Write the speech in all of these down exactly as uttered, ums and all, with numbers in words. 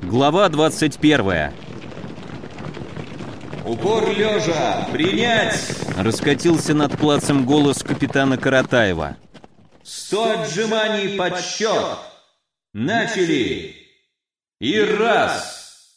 Глава двадцать первая. «Упор лежа! Принять!» — раскатился над плацем голос капитана Каратаева. «Сто отжиманий под счет! Начали! И раз!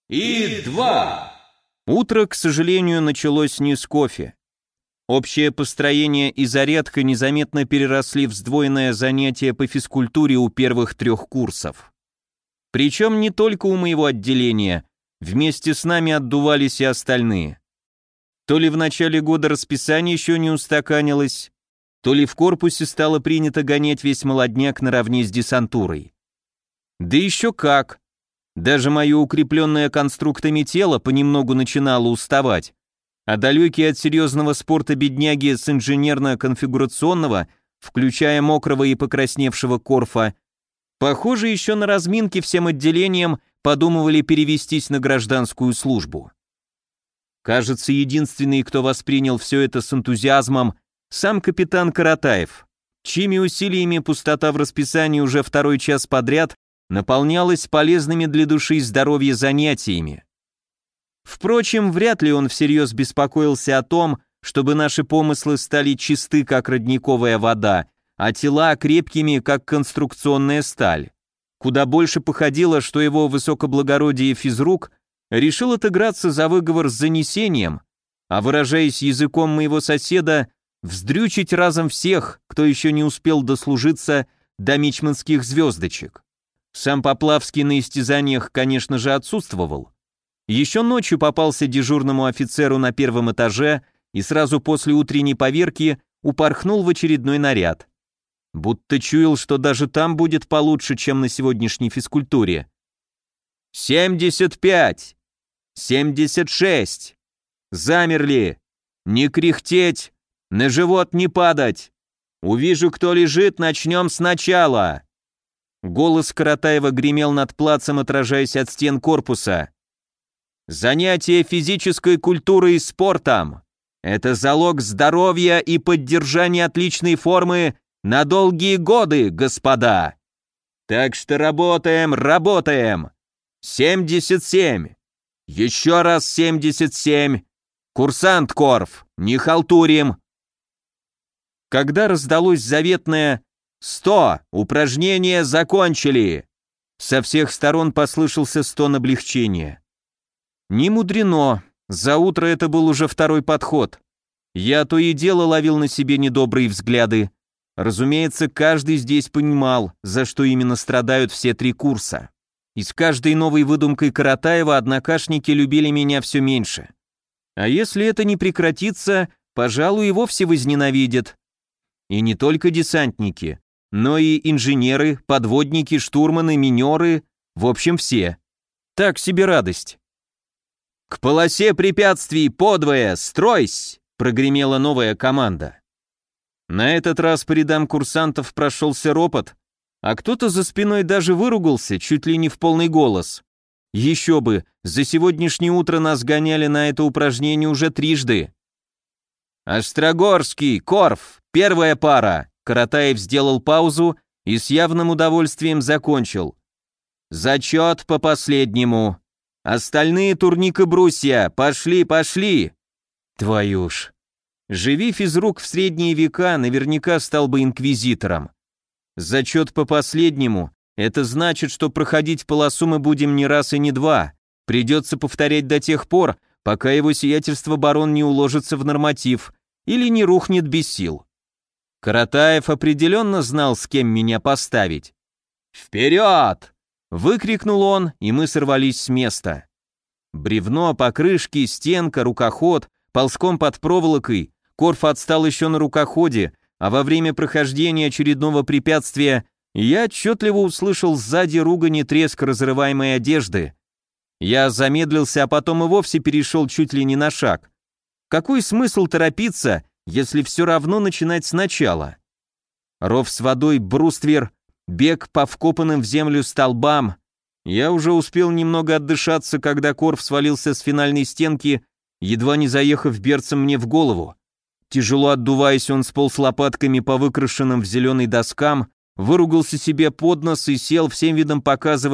И два!» Утро, к сожалению, началось не с кофе. Общее построение и зарядка незаметно переросли в сдвоенное занятие по физкультуре у первых трех курсов. Причем не только у моего отделения, вместе с нами отдувались и остальные. То ли в начале года расписание еще не устаканилось, то ли в корпусе стало принято гонять весь молодняк наравне с десантурой. Да еще как! Даже мое укрепленное конструктами тело понемногу начинало уставать, а далекие от серьезного спорта бедняги с инженерно-конфигурационного, включая мокрого и покрасневшего Корфа, похоже, еще на разминке всем отделениям подумывали перевестись на гражданскую службу. Кажется, единственный, кто воспринял все это с энтузиазмом, сам капитан Каратаев, чьими усилиями пустота в расписании уже второй час подряд наполнялась полезными для души и здоровья занятиями. Впрочем, вряд ли он всерьез беспокоился о том, чтобы наши помыслы стали чисты, как родниковая вода, а тела крепкими, как конструкционная сталь. Куда больше походило, что его высокоблагородие физрук решил отыграться за выговор с занесением, а, выражаясь языком моего соседа, вздрючить разом всех, кто еще не успел дослужиться до мичманских звездочек. Сам Поплавский на истязаниях, конечно же, отсутствовал. Еще ночью попался дежурному офицеру на первом этаже и сразу после утренней поверки упорхнул в очередной наряд. Будто чуял, что даже там будет получше, чем на сегодняшней физкультуре. «Семьдесят пять! Семьдесят шесть! Замерли! Не кряхтеть! На живот не падать! Увижу, кто лежит, начнем сначала!» Голос Каратаева гремел над плацем, отражаясь от стен корпуса. «Занятие физической культурой и спортом — это залог здоровья и поддержания отличной формы на долгие годы, господа! Так что работаем, работаем! семьдесят семь! Еще раз семьдесят семь! Курсант Корф, не халтурим!» Когда раздалось заветное «сто! Упражнения закончили!», со всех сторон послышался стон облегчения. Не мудрено, за утро это был уже второй подход. Я то и дело ловил на себе недобрые взгляды. Разумеется, каждый здесь понимал, за что именно страдают все три курса. И с каждой новой выдумкой Каратаева однокашники любили меня все меньше. А если это не прекратится, пожалуй, и вовсе возненавидят. И не только десантники, но и инженеры, подводники, штурманы, минеры, в общем, все. Так себе радость. «К полосе препятствий подвое, стройсь!» — прогремела новая команда. На этот раз по рядам курсантов прошелся ропот, а кто-то за спиной даже выругался, чуть ли не в полный голос. Еще бы, за сегодняшнее утро нас гоняли на это упражнение уже трижды. «Острогорский, Корф, первая пара!» Каратаев сделал паузу и с явным удовольствием закончил. «Зачет по последнему. Остальные турник и брусья, пошли, пошли!» Твою ж. Живи физрук в средние века, наверняка стал бы инквизитором. Зачет по последнему — это значит, что проходить полосу мы будем не раз и не два. Придется повторять до тех пор, пока его сиятельство барон не уложится в норматив или не рухнет без сил. Каратаев определенно знал, с кем меня поставить. «Вперед!» — выкрикнул он, и мы сорвались с места. Бревно, покрышки, стенка, рукоход, ползком под проволокой. Корф отстал еще на рукоходе, а во время прохождения очередного препятствия я отчетливо услышал сзади ругань и треск разрываемой одежды. Я замедлился, а потом и вовсе перешел чуть ли не на шаг. Какой смысл торопиться, если все равно начинать сначала? Ров с водой, бруствер, бег по вкопанным в землю столбам. Я уже успел немного отдышаться, когда Корф свалился с финальной стенки, едва не заехав берцем мне в голову. Тяжело отдуваясь, он сполз лопатками по выкрашенным в зеленый доскам, выругался себе под нос и сел, всем видом показывая,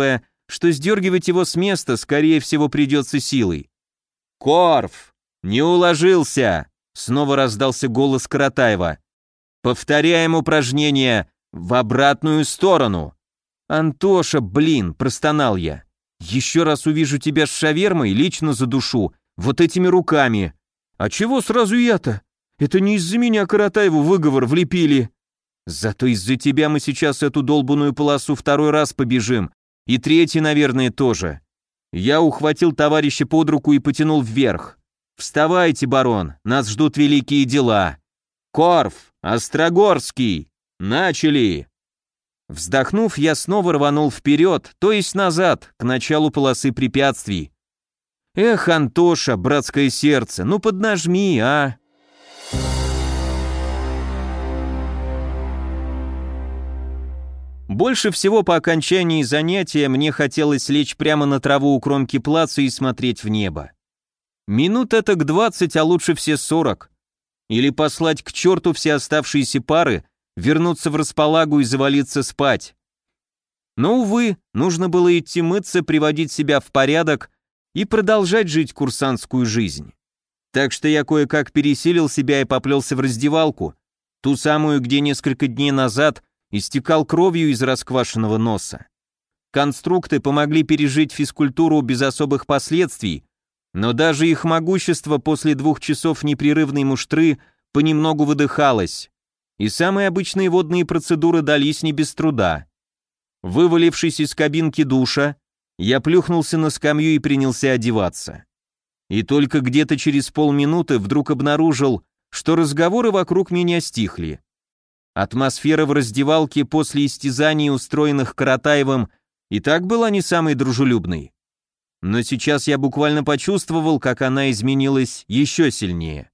что сдергивать его с места, скорее всего, придется силой. «Корф! Не уложился!» — снова раздался голос Каратаева. «Повторяем упражнение в обратную сторону!» «Антоша, блин!» — простонал я. «Еще раз увижу тебя с шавермой, лично задушу, вот этими руками!» «А чего сразу я-то? Это не из-за меня Каратаеву выговор влепили!» «Зато из-за тебя мы сейчас эту долбаную полосу второй раз побежим, и третий, наверное, тоже». Я ухватил товарища под руку и потянул вверх. «Вставайте, барон, нас ждут великие дела. Корф, Острогорский, начали!» Вздохнув, я снова рванул вперед, то есть назад, к началу полосы препятствий. «Эх, Антоша, братское сердце, ну поднажми, а!» Больше всего по окончании занятия мне хотелось лечь прямо на траву у кромки плаца и смотреть в небо. Минут это к двадцать, а лучше все сорок. Или послать к черту все оставшиеся пары, вернуться в располагу и завалиться спать. Но, увы, нужно было идти мыться, приводить себя в порядок и продолжать жить курсантскую жизнь. Так что я кое-как пересилил себя и поплелся в раздевалку, ту самую, где несколько дней назад истекал кровью из расквашенного носа. Конструкты помогли пережить физкультуру без особых последствий, но даже их могущество после двух часов непрерывной муштры понемногу выдыхалось, и самые обычные водные процедуры дались не без труда. Вывалившись из кабинки душа, я плюхнулся на скамью и принялся одеваться. И только где-то через полминуты вдруг обнаружил, что разговоры вокруг меня стихли. Атмосфера в раздевалке после истязаний, устроенных Каратаевым, и так была не самой дружелюбной. Но сейчас я буквально почувствовал, как она изменилась еще сильнее.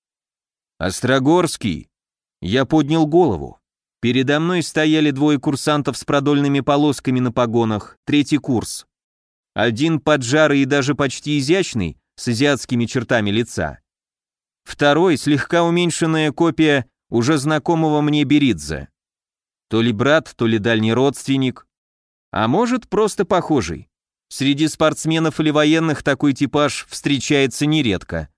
«Острогорский!» Я поднял голову. Передо мной стояли двое курсантов с продольными полосками на погонах, третий курс. Один поджарый и даже почти изящный, с азиатскими чертами лица. Второй, слегка уменьшенная копия уже знакомого мне Беридзе. То ли брат, то ли дальний родственник, а может, просто похожий. Среди спортсменов или военных такой типаж встречается нередко.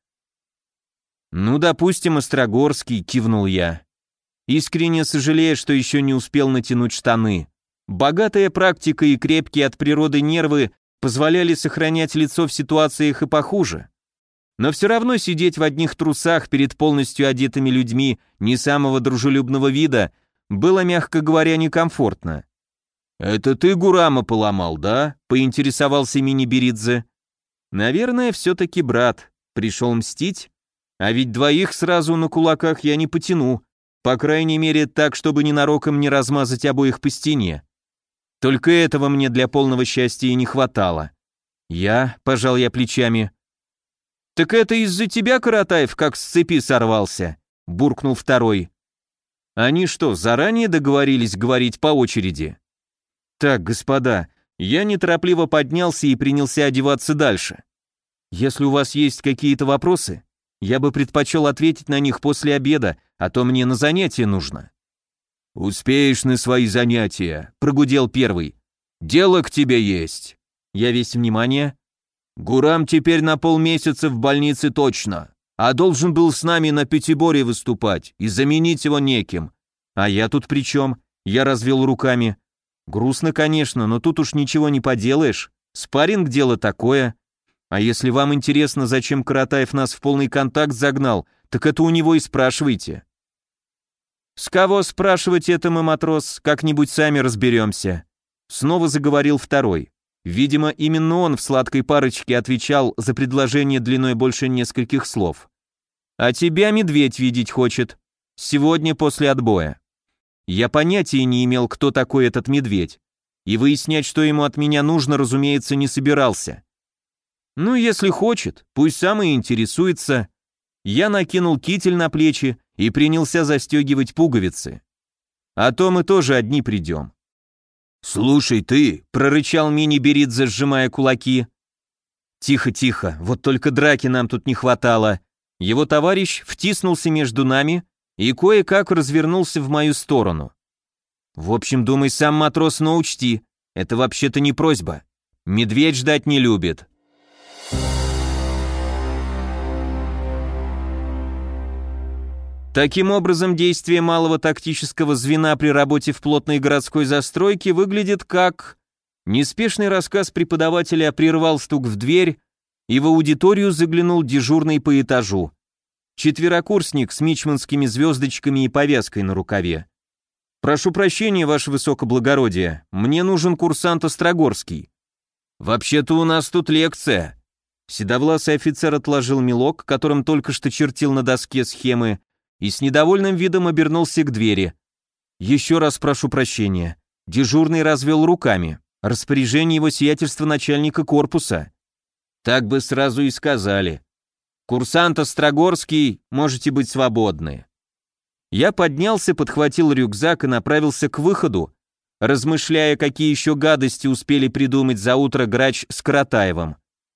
«Ну, допустим, Острогорский», — кивнул я. Искренне сожалея, что еще не успел натянуть штаны. Богатая практика и крепкие от природы нервы позволяли сохранять лицо в ситуациях и похуже. Но все равно сидеть в одних трусах перед полностью одетыми людьми не самого дружелюбного вида было, мягко говоря, некомфортно. «Это ты Гурама поломал, да?» — поинтересовался Мини-Беридзе. «Наверное, все-таки брат. Пришел мстить? А ведь двоих сразу на кулаках я не потяну, по крайней мере так, чтобы ненароком не размазать обоих по стене. Только этого мне для полного счастья и не хватало. Я, пожал я плечами. «Так это из-за тебя, Каратаев, как с цепи сорвался?» — буркнул второй. «Они что, заранее договорились говорить по очереди?» «Так, господа, я неторопливо поднялся и принялся одеваться дальше. Если у вас есть какие-то вопросы, я бы предпочел ответить на них после обеда, а то мне на занятия нужно». «Успеешь на свои занятия», — прогудел первый. «Дело к тебе есть». Я весь внимание. «Гурам теперь на полмесяца в больнице точно, а должен был с нами на пятиборье выступать и заменить его неким. А я тут при чем?» Я развел руками. «Грустно, конечно, но тут уж ничего не поделаешь. Спарринг — дело такое. А если вам интересно, зачем Каратаев нас в полный контакт загнал, так это у него и спрашивайте». «С кого спрашивать это мы, матрос, как-нибудь сами разберемся», — снова заговорил второй. Видимо, именно он в сладкой парочке отвечал за предложение длиной больше нескольких слов. «А тебя медведь видеть хочет. Сегодня после отбоя». Я понятия не имел, кто такой этот медведь, и выяснять, что ему от меня нужно, разумеется, не собирался. Ну, если хочет, пусть сам и интересуется. Я накинул китель на плечи и принялся застегивать пуговицы. А то мы тоже одни придем. «Слушай ты», — прорычал Мини-Беридзе, сжимая кулаки. «Тихо, тихо, вот только драки нам тут не хватало». Его товарищ втиснулся между нами и кое-как развернулся в мою сторону. «В общем, думай сам, матрос, но учти, это вообще-то не просьба. Медведь ждать не любит. Таким образом, действие малого тактического звена при работе в плотной городской застройке выглядит как... Неспешный рассказ преподавателя прервал стук в дверь, и в аудиторию заглянул дежурный по этажу. Четверокурсник с мичманскими звездочками и повязкой на рукаве. «Прошу прощения, ваше высокоблагородие, мне нужен курсант Острогорский». «Вообще-то у нас тут лекция». Седовласый офицер отложил мелок, которым только что чертил на доске схемы, и с недовольным видом обернулся к двери. «Еще раз прошу прощения». Дежурный развел руками. Распоряжение его сиятельства начальника корпуса. Так бы сразу и сказали. «Курсант Острогорский, можете быть свободны». Я поднялся, подхватил рюкзак и направился к выходу, размышляя, какие еще гадости успели придумать за утро Грач с Каратаевым.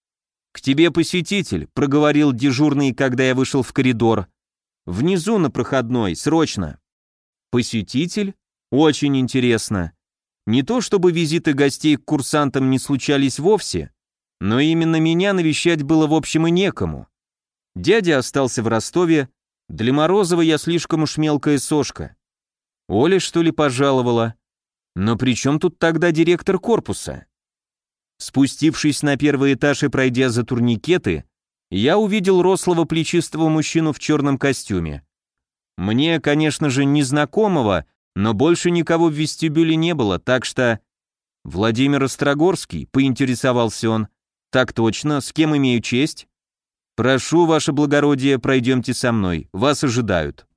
«К тебе посетитель», — проговорил дежурный, когда я вышел в коридор. «Внизу на проходной, срочно». «Посетитель? Очень интересно. Не то чтобы визиты гостей к курсантам не случались вовсе, но именно меня навещать было в общем и некому. Дядя остался в Ростове, для Морозова я слишком уж мелкая сошка. Оля, что ли, пожаловала? Но при чем тут тогда директор корпуса?» Спустившись на первый этаж и пройдя за турникеты, я увидел рослого плечистого мужчину в черном костюме. Мне, конечно же, незнакомого, но больше никого в вестибюле не было, так что... «Владимир Острогорский?» — поинтересовался он. «Так точно, с кем имею честь?» «Прошу, ваше благородие, пройдемте со мной, вас ожидают».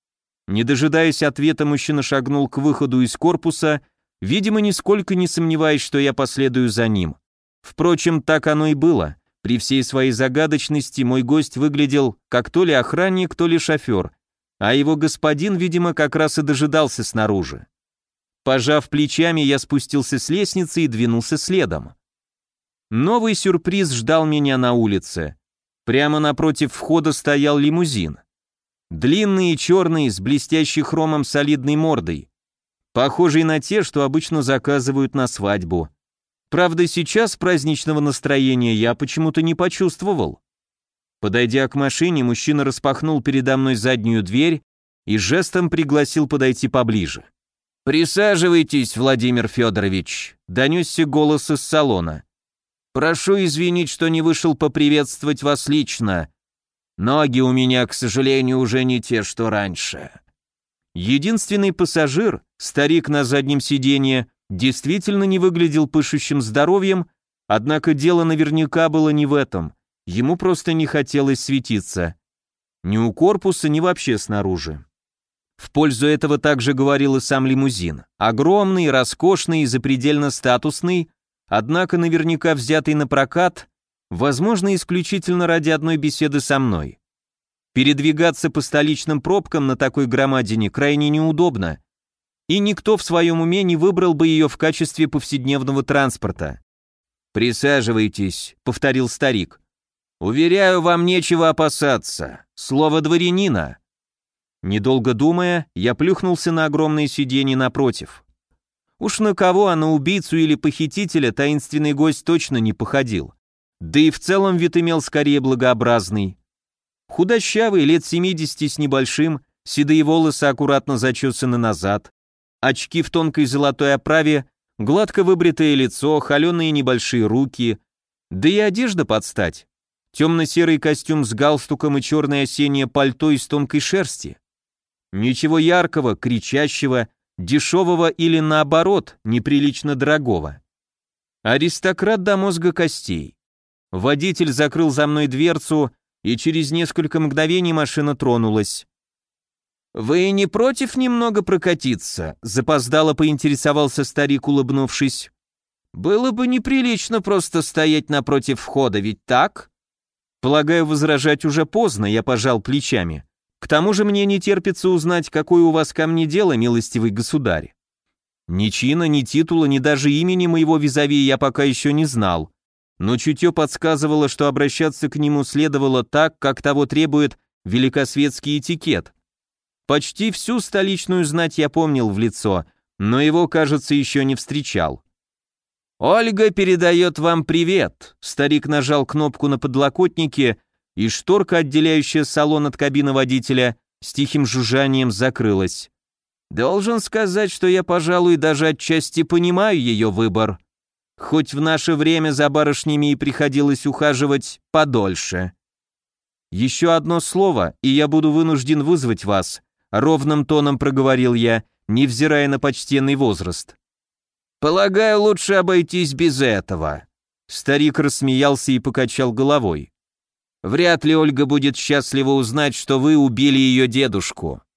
Не дожидаясь ответа, мужчина шагнул к выходу из корпуса, видимо, нисколько не сомневаясь, что я последую за ним. Впрочем, так оно и было. При всей своей загадочности мой гость выглядел как то ли охранник, то ли шофер, а его господин, видимо, как раз и дожидался снаружи. Пожав плечами, я спустился с лестницы и двинулся следом. Новый сюрприз ждал меня на улице. Прямо напротив входа стоял лимузин. Длинный и черный, с блестящей хромом солидной мордой. Похожий на те, что обычно заказывают на свадьбу. Правда, сейчас праздничного настроения я почему-то не почувствовал. Подойдя к машине, мужчина распахнул передо мной заднюю дверь и жестом пригласил подойти поближе. «Присаживайтесь, Владимир Федорович», — донесся голос из салона. «Прошу извинить, что не вышел поприветствовать вас лично. Ноги у меня, к сожалению, уже не те, что раньше». Единственный пассажир, старик на заднем сиденье, действительно не выглядел пышущим здоровьем, однако дело наверняка было не в этом. Ему просто не хотелось светиться. Ни у корпуса, ни вообще снаружи. В пользу этого также говорил и сам лимузин. Огромный, роскошный и запредельно статусный, однако наверняка взятый на прокат, возможно, исключительно ради одной беседы со мной. Передвигаться по столичным пробкам на такой громадине крайне неудобно, и никто в своем уме не выбрал бы ее в качестве повседневного транспорта. «Присаживайтесь», — повторил старик. «Уверяю, вам нечего опасаться. Слово дворянина». Недолго думая, я плюхнулся на огромное сиденье напротив. Уж на кого, а на убийцу или похитителя таинственный гость точно не походил. Да и в целом вид имел скорее благообразный. Худощавый, лет семидесяти с небольшим, седые волосы аккуратно зачесаны назад, очки в тонкой золотой оправе, гладко выбритое лицо, холеные небольшие руки, да и одежда под стать. Темно-серый костюм с галстуком и черное осеннее пальто из тонкой шерсти. Ничего яркого, кричащего, дешевого или наоборот, неприлично дорогого. Аристократ до мозга костей. Водитель закрыл за мной дверцу, и через несколько мгновений машина тронулась. «Вы не против немного прокатиться?» — запоздало поинтересовался старик, улыбнувшись. «Было бы неприлично просто стоять напротив входа, ведь так?» Полагаю, возражать уже поздно, я пожал плечами. К тому же мне не терпится узнать, какое у вас ко мне дело, милостивый государь. Ни чина, ни титула, ни даже имени моего визави я пока еще не знал, но чутье подсказывало, что обращаться к нему следовало так, как того требует великосветский этикет. Почти всю столичную знать я помнил в лицо, но его, кажется, еще не встречал. «Ольга передает вам привет!» Старик нажал кнопку на подлокотнике, и шторка, отделяющая салон от кабины водителя, с тихим жужжанием закрылась. Должен сказать, что я, пожалуй, даже отчасти понимаю ее выбор. Хоть в наше время за барышнями и приходилось ухаживать подольше. «Еще одно слово, и я буду вынужден вызвать вас», — ровным тоном проговорил я, невзирая на почтенный возраст. «Полагаю, лучше обойтись без этого». Старик рассмеялся и покачал головой. «Вряд ли Ольга будет счастлива узнать, что вы убили ее дедушку».